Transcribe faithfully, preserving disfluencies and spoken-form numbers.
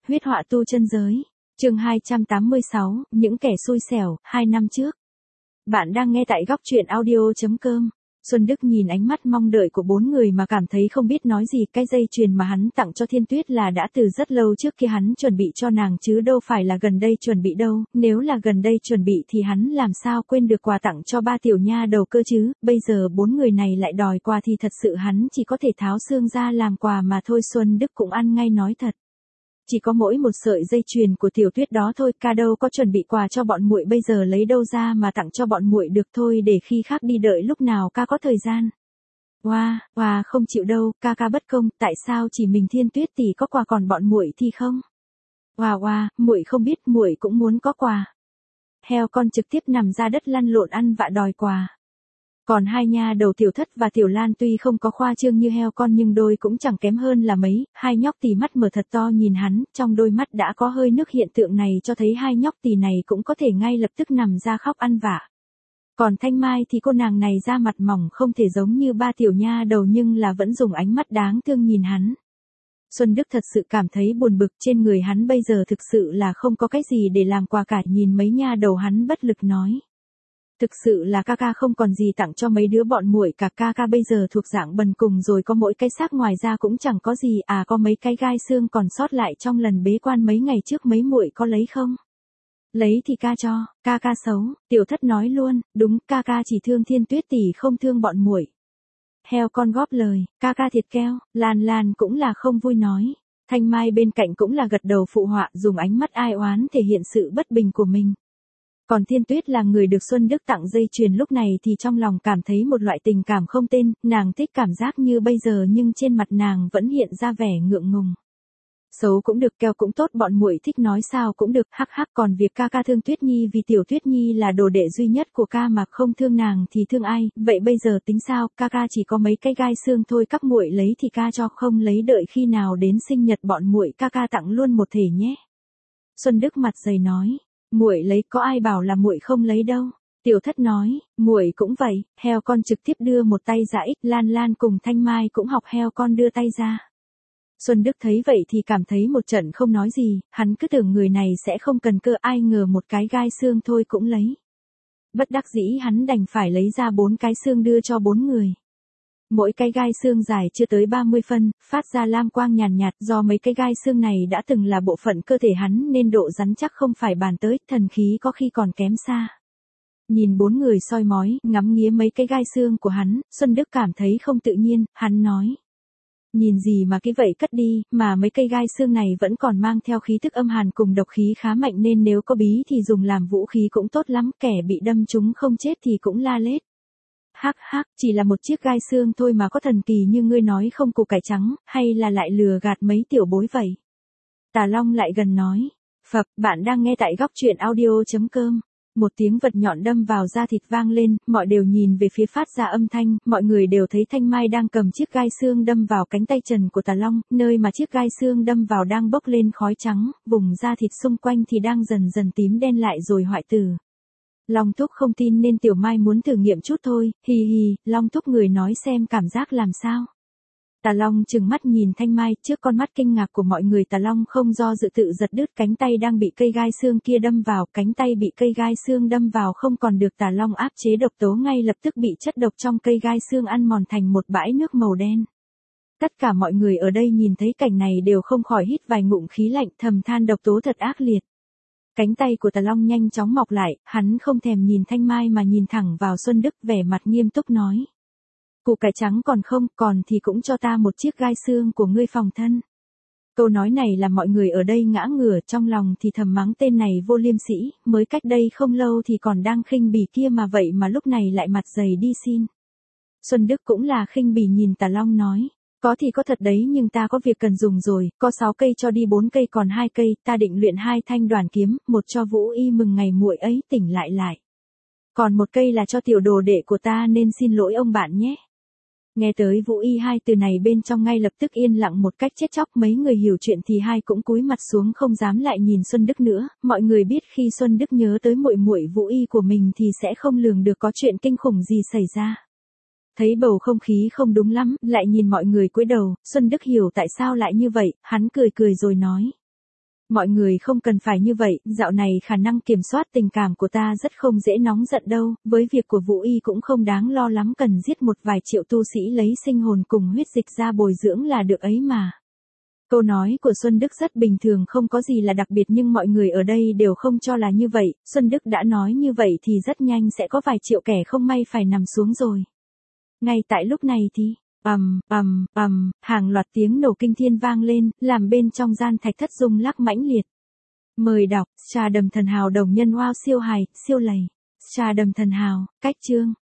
Huyết họa tu chân giới. Chương hai trăm tám mươi sáu, những kẻ xui xẻo, hai năm trước. Bạn đang nghe tại góc truyện audio chấm com. Xuân Đức nhìn ánh mắt mong đợi của bốn người mà cảm thấy không biết nói gì. Cái dây chuyền mà hắn tặng cho Thiên Tuyết là đã từ rất lâu trước kia hắn chuẩn bị cho nàng chứ đâu phải là gần đây chuẩn bị đâu. Nếu là gần đây chuẩn bị thì hắn làm sao quên được quà tặng cho ba tiểu nha đầu cơ chứ. Bây giờ bốn người này lại đòi quà thì thật sự hắn chỉ có thể tháo xương ra làm quà mà thôi. Xuân Đức cũng ăn ngay nói thật. Chỉ có mỗi một sợi dây chuyền của Tiểu Tuyết đó thôi, ca đâu có chuẩn bị quà cho bọn muội, bây giờ lấy đâu ra mà tặng cho bọn muội được, thôi để khi khác đi, đợi lúc nào ca có thời gian. Oa, wow, oa wow, không chịu đâu, ca ca bất công, tại sao chỉ mình Thiên Tuyết tỷ có quà còn bọn muội thì không? Oa wow, oa, wow, muội không biết, muội cũng muốn có quà. Heo con trực tiếp nằm ra đất lăn lộn ăn vạ đòi quà. Còn hai nha đầu Tiểu Thất và Tiểu Lan tuy không có khoa trương như heo con nhưng đôi cũng chẳng kém hơn là mấy. Hai nhóc tỳ mắt mở thật to nhìn hắn, trong đôi mắt đã có hơi nước. Hiện tượng này cho thấy hai nhóc tỳ này cũng có thể ngay lập tức nằm ra khóc ăn vạ. Còn Thanh Mai thì cô nàng này da mặt mỏng không thể giống như ba tiểu nha đầu nhưng là vẫn dùng ánh mắt đáng thương nhìn hắn. Xuân Đức thật sự cảm thấy buồn bực, trên người hắn bây giờ thực sự là không có cái gì để làm quà cả. Nhìn mấy nha đầu hắn bất lực nói. Thực sự là ca ca không còn gì tặng cho mấy đứa bọn muội cả, ca ca bây giờ thuộc dạng bần cùng rồi, có mỗi cái xác ngoài ra cũng chẳng có gì, à có mấy cái gai xương còn sót lại trong lần bế quan mấy ngày trước, mấy muội có lấy không? Lấy thì ca cho, ca ca xấu. Tiểu Thất nói luôn, đúng, ca ca chỉ thương Thiên Tuyết tỷ không thương bọn muội. Heo con góp lời, ca ca thiệt keo. Lan Lan cũng là không vui nói. Thanh Mai bên cạnh cũng là gật đầu phụ họa, dùng ánh mắt ai oán thể hiện sự bất bình của mình. Còn Thiên Tuyết là người được Xuân Đức tặng dây chuyền lúc này thì trong lòng cảm thấy một loại tình cảm không tên, nàng thích cảm giác như bây giờ nhưng trên mặt nàng vẫn hiện ra vẻ ngượng ngùng. Xấu cũng được, keo cũng tốt, bọn muội thích nói sao cũng được, hắc hắc. Còn việc ca ca thương Tuyết Nhi vì Tiểu Tuyết Nhi là đồ đệ duy nhất của ca mà không thương nàng thì thương ai, vậy bây giờ tính sao, ca ca chỉ có mấy cái gai xương thôi, các muội lấy thì ca cho, không lấy đợi khi nào đến sinh nhật bọn muội ca ca tặng luôn một thể nhé. Xuân Đức mặt dày nói. Muội lấy, có ai bảo là muội không lấy đâu. Tiểu Thất nói, muội cũng vậy. Heo con trực tiếp đưa một tay ra. Ích Lan Lan cùng Thanh Mai cũng học heo con đưa tay ra. Xuân Đức thấy vậy thì cảm thấy một trận không nói gì, hắn cứ tưởng người này sẽ không cần cơ, ai ngờ một cái gai xương thôi cũng lấy. Bất đắc dĩ hắn đành phải lấy ra bốn cái xương đưa cho bốn người. Mỗi cái gai xương dài chưa tới ba mươi phân, phát ra lam quang nhàn nhạt, do mấy cái gai xương này đã từng là bộ phận cơ thể hắn nên độ rắn chắc không phải bàn tới, thần khí có khi còn kém xa. Nhìn bốn người soi mói, ngắm nghía mấy cái gai xương của hắn, Xuân Đức cảm thấy không tự nhiên, hắn nói. Nhìn gì mà cái vậy cất đi, mà mấy cây gai xương này vẫn còn mang theo khí tức âm hàn cùng độc khí khá mạnh nên nếu có bí thì dùng làm vũ khí cũng tốt lắm, kẻ bị đâm chúng không chết thì cũng la lết. Hắc hắc, chỉ là một chiếc gai xương thôi mà có thần kỳ như ngươi nói không, củ cải trắng, hay là lại lừa gạt mấy tiểu bối vậy? Tà Long lại gần nói. Phập, bạn đang nghe tại góc truyện audio chấm com. Một tiếng vật nhọn đâm vào da thịt vang lên, mọi đều nhìn về phía phát ra âm thanh, mọi người đều thấy Thanh Mai đang cầm chiếc gai xương đâm vào cánh tay trần của Tà Long, nơi mà chiếc gai xương đâm vào đang bốc lên khói trắng, vùng da thịt xung quanh thì đang dần dần tím đen lại rồi hoại tử. Long Thúc không tin nên Tiểu Mai muốn thử nghiệm chút thôi, hì hì, Long Thúc người nói xem cảm giác làm sao. Tà Long trừng mắt nhìn Thanh Mai, trước con mắt kinh ngạc của mọi người Tà Long không do dự tự giật đứt cánh tay đang bị cây gai xương kia đâm vào, cánh tay bị cây gai xương đâm vào không còn được Tà Long áp chế độc tố ngay lập tức bị chất độc trong cây gai xương ăn mòn thành một bãi nước màu đen. Tất cả mọi người ở đây nhìn thấy cảnh này đều không khỏi hít vài ngụm khí lạnh, thầm than độc tố thật ác liệt. Cánh tay của Tà Long nhanh chóng mọc lại, hắn không thèm nhìn Thanh Mai mà nhìn thẳng vào Xuân Đức, vẻ mặt nghiêm túc nói. Củ cải trắng còn không, còn thì cũng cho ta một chiếc gai xương của ngươi phòng thân. Câu nói này làm mọi người ở đây ngã ngửa, trong lòng thì thầm mắng tên này vô liêm sỉ, mới cách đây không lâu thì còn đang khinh bỉ kia mà vậy mà lúc này lại mặt dày đi xin. Xuân Đức cũng là khinh bỉ nhìn Tà Long nói. Có thì có thật đấy nhưng ta có việc cần dùng rồi, có sáu cây cho đi bốn cây còn hai cây, ta định luyện hai thanh đoàn kiếm, một cho Vũ Y mừng ngày muội ấy tỉnh lại lại. Còn một cây là cho tiểu đồ đệ của ta nên xin lỗi ông bạn nhé. Nghe tới Vũ Y hai từ này bên trong ngay lập tức yên lặng một cách chết chóc, mấy người hiểu chuyện thì hai cũng cúi mặt xuống không dám lại nhìn Xuân Đức nữa, mọi người biết khi Xuân Đức nhớ tới muội muội Vũ Y của mình thì sẽ không lường được có chuyện kinh khủng gì xảy ra. Thấy bầu không khí không đúng lắm, lại nhìn mọi người cúi đầu, Xuân Đức hiểu tại sao lại như vậy, hắn cười cười rồi nói. Mọi người không cần phải như vậy, dạo này khả năng kiểm soát tình cảm của ta rất không dễ nóng giận đâu, với việc của Vũ Y cũng không đáng lo lắm, cần giết một vài triệu tu sĩ lấy sinh hồn cùng huyết dịch ra bồi dưỡng là được ấy mà. Câu nói của Xuân Đức rất bình thường, không có gì là đặc biệt, nhưng mọi người ở đây đều không cho là như vậy. Xuân Đức đã nói như vậy thì rất nhanh sẽ có vài triệu kẻ không may phải nằm xuống rồi. Ngay tại lúc này thì, ầm, ầm, ầm, hàng loạt tiếng nổ kinh thiên vang lên, làm bên trong gian thạch thất rung lắc mãnh liệt. Mời đọc, trà đầm thần hào đồng nhân wow siêu hài, siêu lầy. Trà đầm thần hào, cách chương.